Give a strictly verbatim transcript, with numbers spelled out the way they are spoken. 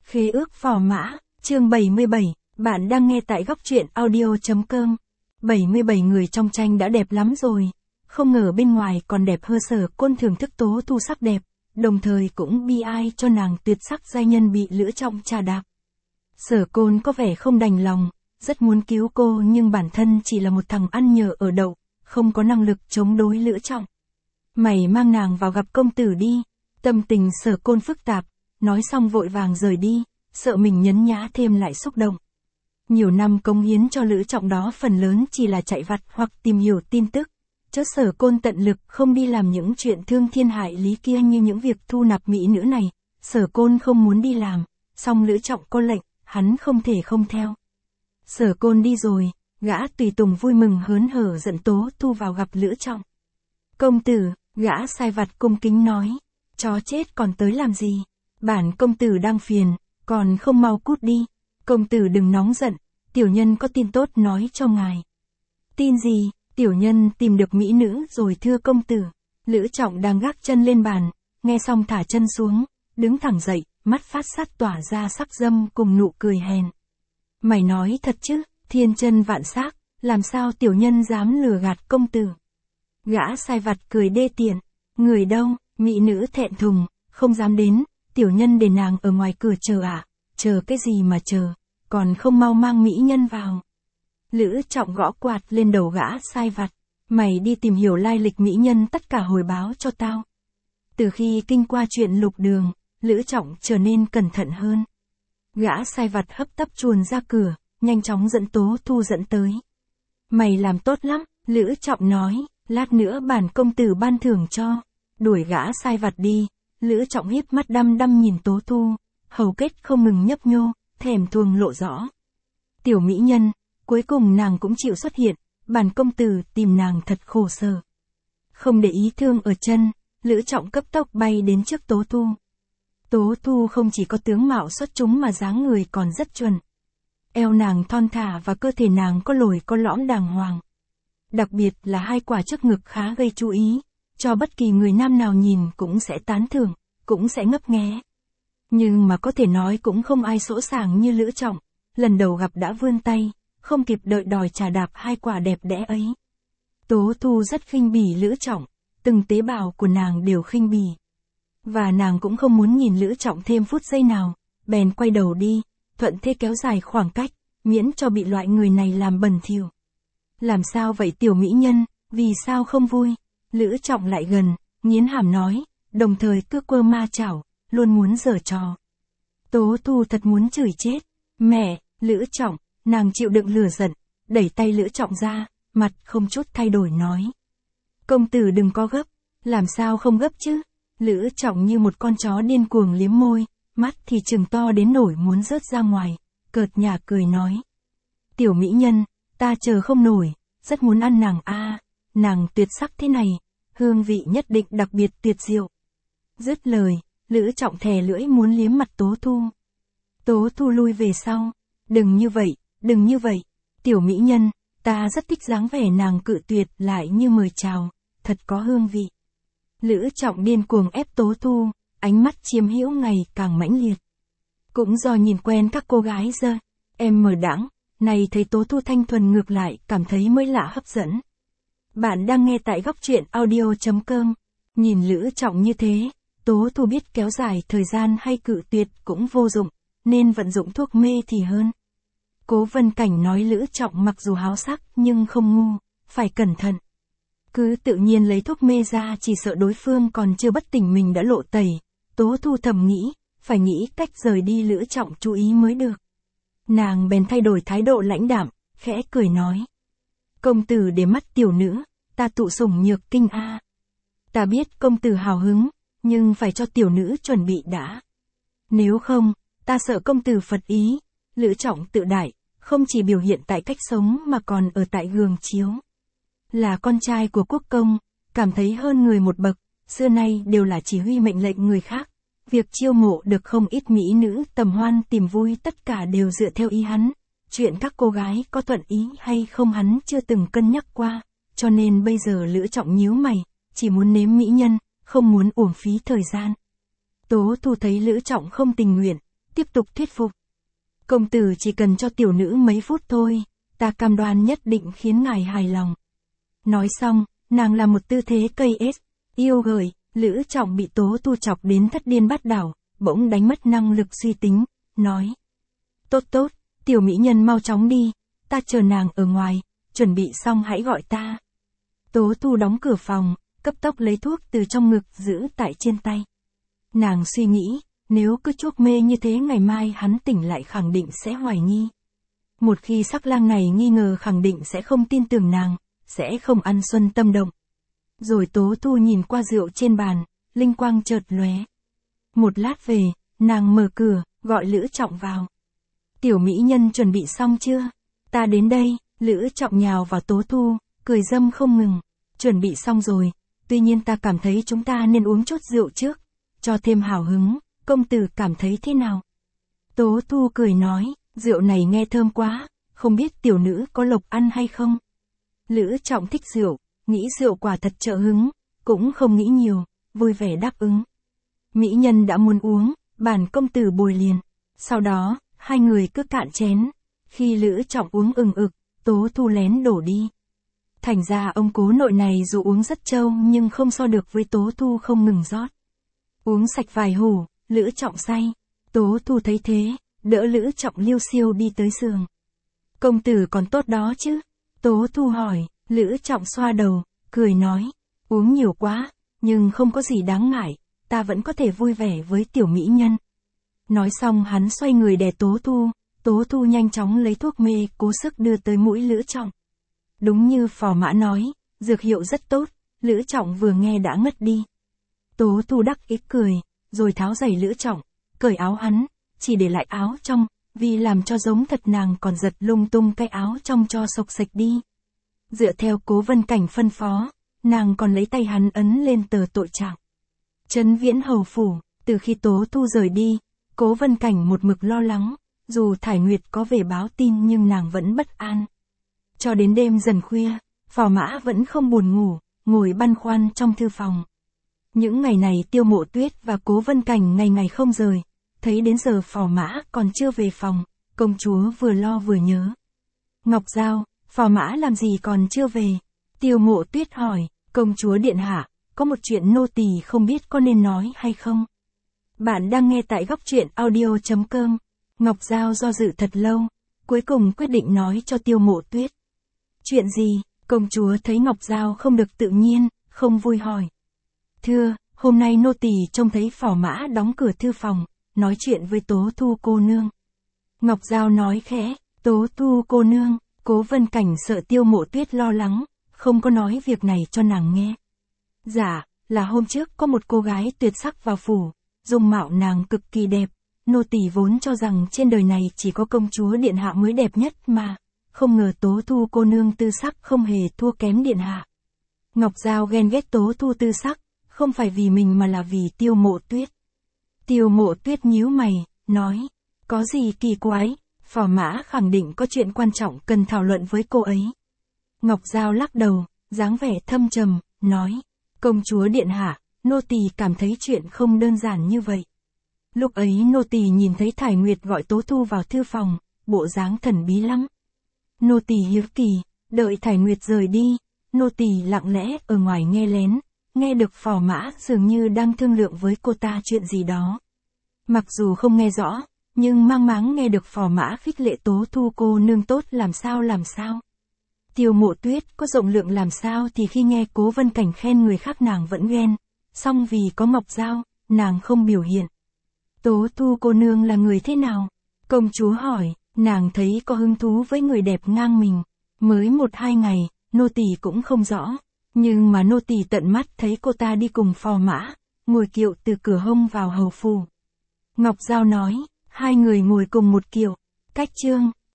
Khế ước phò mã, chương bảy mươi bảy, bạn đang nghe tại góc truyện audio.com. bảy mươi bảy người trong tranh đã đẹp lắm rồi. Không ngờ bên ngoài còn đẹp hơn. Sở Côn thưởng thức Tố Thu sắc đẹp, đồng thời cũng bi ai cho nàng tuyệt sắc giai nhân bị Lữ Trọng trà đạp. Sở Côn có vẻ không đành lòng, rất muốn cứu cô nhưng bản thân chỉ là một thằng ăn nhờ ở đậu, không có năng lực chống đối Lữ Trọng. Mày mang nàng vào gặp công tử đi. Tâm tình Sở Côn phức tạp, nói xong vội vàng rời đi, sợ mình nhấn nhá thêm lại xúc động. Nhiều năm cống hiến cho Lữ Trọng đó phần lớn chỉ là chạy vặt hoặc tìm hiểu tin tức, chớ Sở Côn tận lực không đi làm những chuyện thương thiên hại lý kia như những việc thu nạp mỹ nữ này. Sở Côn không muốn đi làm, song Lữ Trọng có lệnh, hắn không thể không theo. Sở Côn đi rồi, gã tùy tùng vui mừng hớn hở dẫn Tố Thu vào gặp Lữ Trọng. Công tử, gã sai vặt cung kính nói, chó chết còn tới làm gì? Bản công tử đang phiền, còn không mau cút đi. Công tử đừng nóng giận, tiểu nhân có tin tốt nói cho ngài. Tin gì? Tiểu nhân tìm được mỹ nữ rồi thưa công tử. Lữ Trọng đang gác chân lên bàn, nghe xong thả chân xuống, đứng thẳng dậy, mắt phát sát tỏa ra sắc dâm cùng nụ cười hèn. Mày nói thật chứ, thiên chân vạn sắc, làm sao tiểu nhân dám lừa gạt công tử? Gã sai vặt cười đê tiện, người đâu? Mỹ nữ thẹn thùng, không dám đến, tiểu nhân để nàng ở ngoài cửa chờ ạ. À? Chờ cái gì mà chờ, còn không mau mang mỹ nhân vào. Lữ Trọng gõ quạt lên đầu gã sai vặt, mày đi tìm hiểu lai lịch mỹ nhân tất cả hồi báo cho tao. Từ khi kinh qua chuyện Lục Đường, Lữ Trọng trở nên cẩn thận hơn. Gã sai vặt hấp tấp chuồn ra cửa, nhanh chóng dẫn Tố Thu dẫn tới. Mày làm tốt lắm, Lữ Trọng nói, lát nữa bản công tử ban thưởng cho. Đuổi gã sai vặt đi, Lữ Trọng híp mắt đăm đăm nhìn Tố Thu, hầu kết không ngừng nhấp nhô, thèm thuồng lộ rõ. Tiểu mỹ nhân, cuối cùng nàng cũng chịu xuất hiện, bản công tử tìm nàng thật khổ sở. Không để ý thương ở chân, Lữ Trọng cấp tốc bay đến trước Tố Thu. Tố Thu không chỉ có tướng mạo xuất chúng mà dáng người còn rất chuẩn. Eo nàng thon thả và cơ thể nàng có lồi có lõm đàng hoàng. Đặc biệt là hai quả trước ngực khá gây chú ý, cho bất kỳ người nam nào nhìn cũng sẽ tán thưởng, cũng sẽ ngấp nghé. Nhưng mà có thể nói cũng không ai sỗ sàng như Lữ Trọng, lần đầu gặp đã vươn tay, không kịp đợi đòi trà đạp hai quả đẹp đẽ ấy. Tố Thu rất khinh bỉ Lữ Trọng, từng tế bào của nàng đều khinh bỉ. Và nàng cũng không muốn nhìn Lữ Trọng thêm phút giây nào, bèn quay đầu đi, thuận thế kéo dài khoảng cách, miễn cho bị loại người này làm bẩn thỉu. Làm sao vậy tiểu mỹ nhân, vì sao không vui? Lữ Trọng lại gần, nghiến hàm nói, đồng thời cứ quơ ma chảo, luôn muốn giở trò. Tố Thu thật muốn chửi chết. Mẹ, Lữ Trọng, nàng chịu đựng lửa giận, đẩy tay Lữ Trọng ra, mặt không chút thay đổi nói. Công tử đừng có gấp, làm sao không gấp chứ? Lữ Trọng như một con chó điên cuồng liếm môi, mắt thì trừng to đến nổi muốn rớt ra ngoài, cợt nhả cười nói. Tiểu mỹ nhân, ta chờ không nổi, rất muốn ăn nàng a, à, nàng tuyệt sắc thế này, hương vị nhất định đặc biệt tuyệt diệu. Dứt lời, Lữ Trọng thè lưỡi muốn liếm mặt Tố Thu. Tố Thu lui về sau, đừng như vậy, đừng như vậy, tiểu mỹ nhân, ta rất thích dáng vẻ nàng cự tuyệt lại như mời chào, thật có hương vị. Lữ Trọng điên cuồng ép Tố Thu, ánh mắt chiếm hữu ngày càng mãnh liệt. Cũng do nhìn quen các cô gái dơ, em mờ đãng, này thấy Tố Thu thanh thuần ngược lại cảm thấy mới lạ hấp dẫn. Bạn đang nghe tại góc truyện audio.com, nhìn Lữ Trọng như thế, Tố Thu biết kéo dài thời gian hay cự tuyệt cũng vô dụng, nên vận dụng thuốc mê thì hơn. Cố Vân Cảnh nói Lữ Trọng mặc dù háo sắc nhưng không ngu, phải cẩn thận. Cứ tự nhiên lấy thuốc mê ra chỉ sợ đối phương còn chưa bất tỉnh mình đã lộ tẩy. Tố Thu thầm nghĩ, phải nghĩ cách rời đi Lữ Trọng chú ý mới được. Nàng bèn thay đổi thái độ lãnh đạm, khẽ cười nói. Công tử để mắt tiểu nữ, ta tụ sủng nhược kinh a. Ta biết công tử hào hứng, nhưng phải cho tiểu nữ chuẩn bị đã. Nếu không, ta sợ công tử phật ý. Lữ Trọng tự đại, không chỉ biểu hiện tại cách sống mà còn ở tại gường chiếu. Là con trai của quốc công, cảm thấy hơn người một bậc, xưa nay đều là chỉ huy mệnh lệnh người khác. Việc chiêu mộ được không ít mỹ nữ tầm hoan tìm vui tất cả đều dựa theo ý hắn. Chuyện các cô gái có thuận ý hay không hắn chưa từng cân nhắc qua, cho nên bây giờ Lữ Trọng nhíu mày, chỉ muốn nếm mỹ nhân, không muốn uổng phí thời gian. Tố Thu thấy Lữ Trọng không tình nguyện, tiếp tục thuyết phục. Công tử chỉ cần cho tiểu nữ mấy phút thôi, ta cam đoan nhất định khiến ngài hài lòng. Nói xong, nàng làm một tư thế cây ếch, yêu gợi, Lữ Trọng bị Tố Tu chọc đến thất điên bát đảo, bỗng đánh mất năng lực suy tính, nói. Tốt tốt, tiểu mỹ nhân mau chóng đi, ta chờ nàng ở ngoài, chuẩn bị xong hãy gọi ta. Tố Tu đóng cửa phòng, cấp tốc lấy thuốc từ trong ngực giữ tại trên tay. Nàng suy nghĩ, nếu cứ chuốc mê như thế ngày mai hắn tỉnh lại khẳng định sẽ hoài nghi. Một khi sắc lang này nghi ngờ khẳng định sẽ không tin tưởng nàng, sẽ không ăn xuân tâm động. Rồi Tố Tu nhìn qua rượu trên bàn, linh quang chợt lóe. Một lát về, nàng mở cửa, gọi Lữ Trọng vào. Tiểu mỹ nhân chuẩn bị xong chưa? Ta đến đây. Lữ Trọng nhào vào Tố Tu, cười dâm không ngừng. Chuẩn bị xong rồi, tuy nhiên ta cảm thấy chúng ta nên uống chút rượu trước, cho thêm hào hứng, công tử cảm thấy thế nào? Tố Tu cười nói, rượu này nghe thơm quá, không biết tiểu nữ có lộc ăn hay không? Lữ Trọng thích rượu, nghĩ rượu quả thật trợ hứng, cũng không nghĩ nhiều, vui vẻ đáp ứng. Mỹ nhân đã muốn uống, bản công tử bồi liền. Sau đó, hai người cứ cạn chén. Khi Lữ Trọng uống ừng ực, Tố Tu lén đổ đi. Thành ra ông cố nội này dù uống rất trâu nhưng không so được với Tố Tu không ngừng rót. Uống sạch vài hủ, Lữ Trọng say. Tố Tu thấy thế, đỡ Lữ Trọng liêu xiêu đi tới giường. Công tử còn tốt đó chứ? Tố Tu hỏi, Lữ Trọng xoa đầu, cười nói, uống nhiều quá, nhưng không có gì đáng ngại, ta vẫn có thể vui vẻ với tiểu mỹ nhân. Nói xong hắn xoay người đè Tố Tu, Tố Tu nhanh chóng lấy thuốc mê cố sức đưa tới mũi Lữ Trọng. Đúng như phò mã nói, dược hiệu rất tốt, Lữ Trọng vừa nghe đã ngất đi. Tố Tu đắc ý cười, rồi tháo giày Lữ Trọng, cởi áo hắn, chỉ để lại áo trong, vì làm cho giống thật nàng còn giật lung tung cái áo trong cho sộc sạch đi. Dựa theo Cố Vân Cảnh phân phó, nàng còn lấy tay hắn ấn lên tờ tội trạng. Trấn Viễn hầu phủ, từ khi Tố Tu rời đi, Cố Vân Cảnh một mực lo lắng, dù Thải Nguyệt có về báo tin nhưng nàng vẫn bất an. Cho đến đêm dần khuya, phò mã vẫn không buồn ngủ, ngồi băn khoăn trong thư phòng. Những ngày này Tiêu Mộ Tuyết và Cố Vân Cảnh ngày ngày không rời, thấy đến giờ phò mã còn chưa về phòng, công chúa vừa lo vừa nhớ. Ngọc Giao, phò mã làm gì còn chưa về? Tiêu Mộ Tuyết hỏi, công chúa điện hạ, có một chuyện nô tỳ không biết có nên nói hay không? Bạn đang nghe tại góc truyện audio chấm com. Ngọc Giao do dự thật lâu, cuối cùng quyết định nói cho Tiêu Mộ Tuyết. Chuyện gì? Công chúa thấy Ngọc Giao không được tự nhiên, không vui hỏi. Thưa, hôm nay nô tỳ trông thấy phò mã đóng cửa thư phòng, nói chuyện với Tố Tu cô nương. Ngọc Giao nói khẽ, Tố Tu cô nương, Cố Vân Cảnh sợ Tiêu Mộ Tuyết lo lắng, không có nói việc này cho nàng nghe. Dạ, là hôm trước có một cô gái tuyệt sắc vào phủ, dung mạo nàng cực kỳ đẹp, nô tỳ vốn cho rằng trên đời này chỉ có công chúa điện hạ mới đẹp nhất mà, không ngờ Tố Tu cô nương tư sắc không hề thua kém điện hạ. Ngọc Giao ghen ghét Tố Tu tư sắc, không phải vì mình mà là vì Tiêu Mộ Tuyết. Tiêu Mộ Tuyết nhíu mày, nói, có gì kỳ quái, phò mã khẳng định có chuyện quan trọng cần thảo luận với cô ấy. Ngọc Giao lắc đầu, dáng vẻ thâm trầm, nói, công chúa điện hạ, nô tỳ cảm thấy chuyện không đơn giản như vậy. Lúc ấy nô tỳ nhìn thấy Thải Nguyệt gọi Tố Tu vào thư phòng, bộ dáng thần bí lắm. Nô tỳ hiếu kỳ, đợi Thải Nguyệt rời đi, nô tỳ lặng lẽ ở ngoài nghe lén, nghe được phò mã dường như đang thương lượng với cô ta chuyện gì đó. Mặc dù không nghe rõ, nhưng mang máng nghe được phò mã khích lệ Tố Tu cô nương tốt làm sao làm sao. Tiêu Mộ Tuyết có rộng lượng làm sao thì khi nghe Cố Vân Cảnh khen người khác nàng vẫn ghen, song vì có Ngọc Giao, nàng không biểu hiện. Tố Tu cô nương là người thế nào? Công chúa hỏi, nàng thấy có hứng thú với người đẹp ngang mình. Mới một hai ngày, nô tỳ cũng không rõ, nhưng mà nô tỳ tận mắt thấy cô ta đi cùng phò mã, ngồi kiệu từ cửa hông vào hầu phủ. Ngọc Giao nói, hai người ngồi cùng một kiệu, cách chương.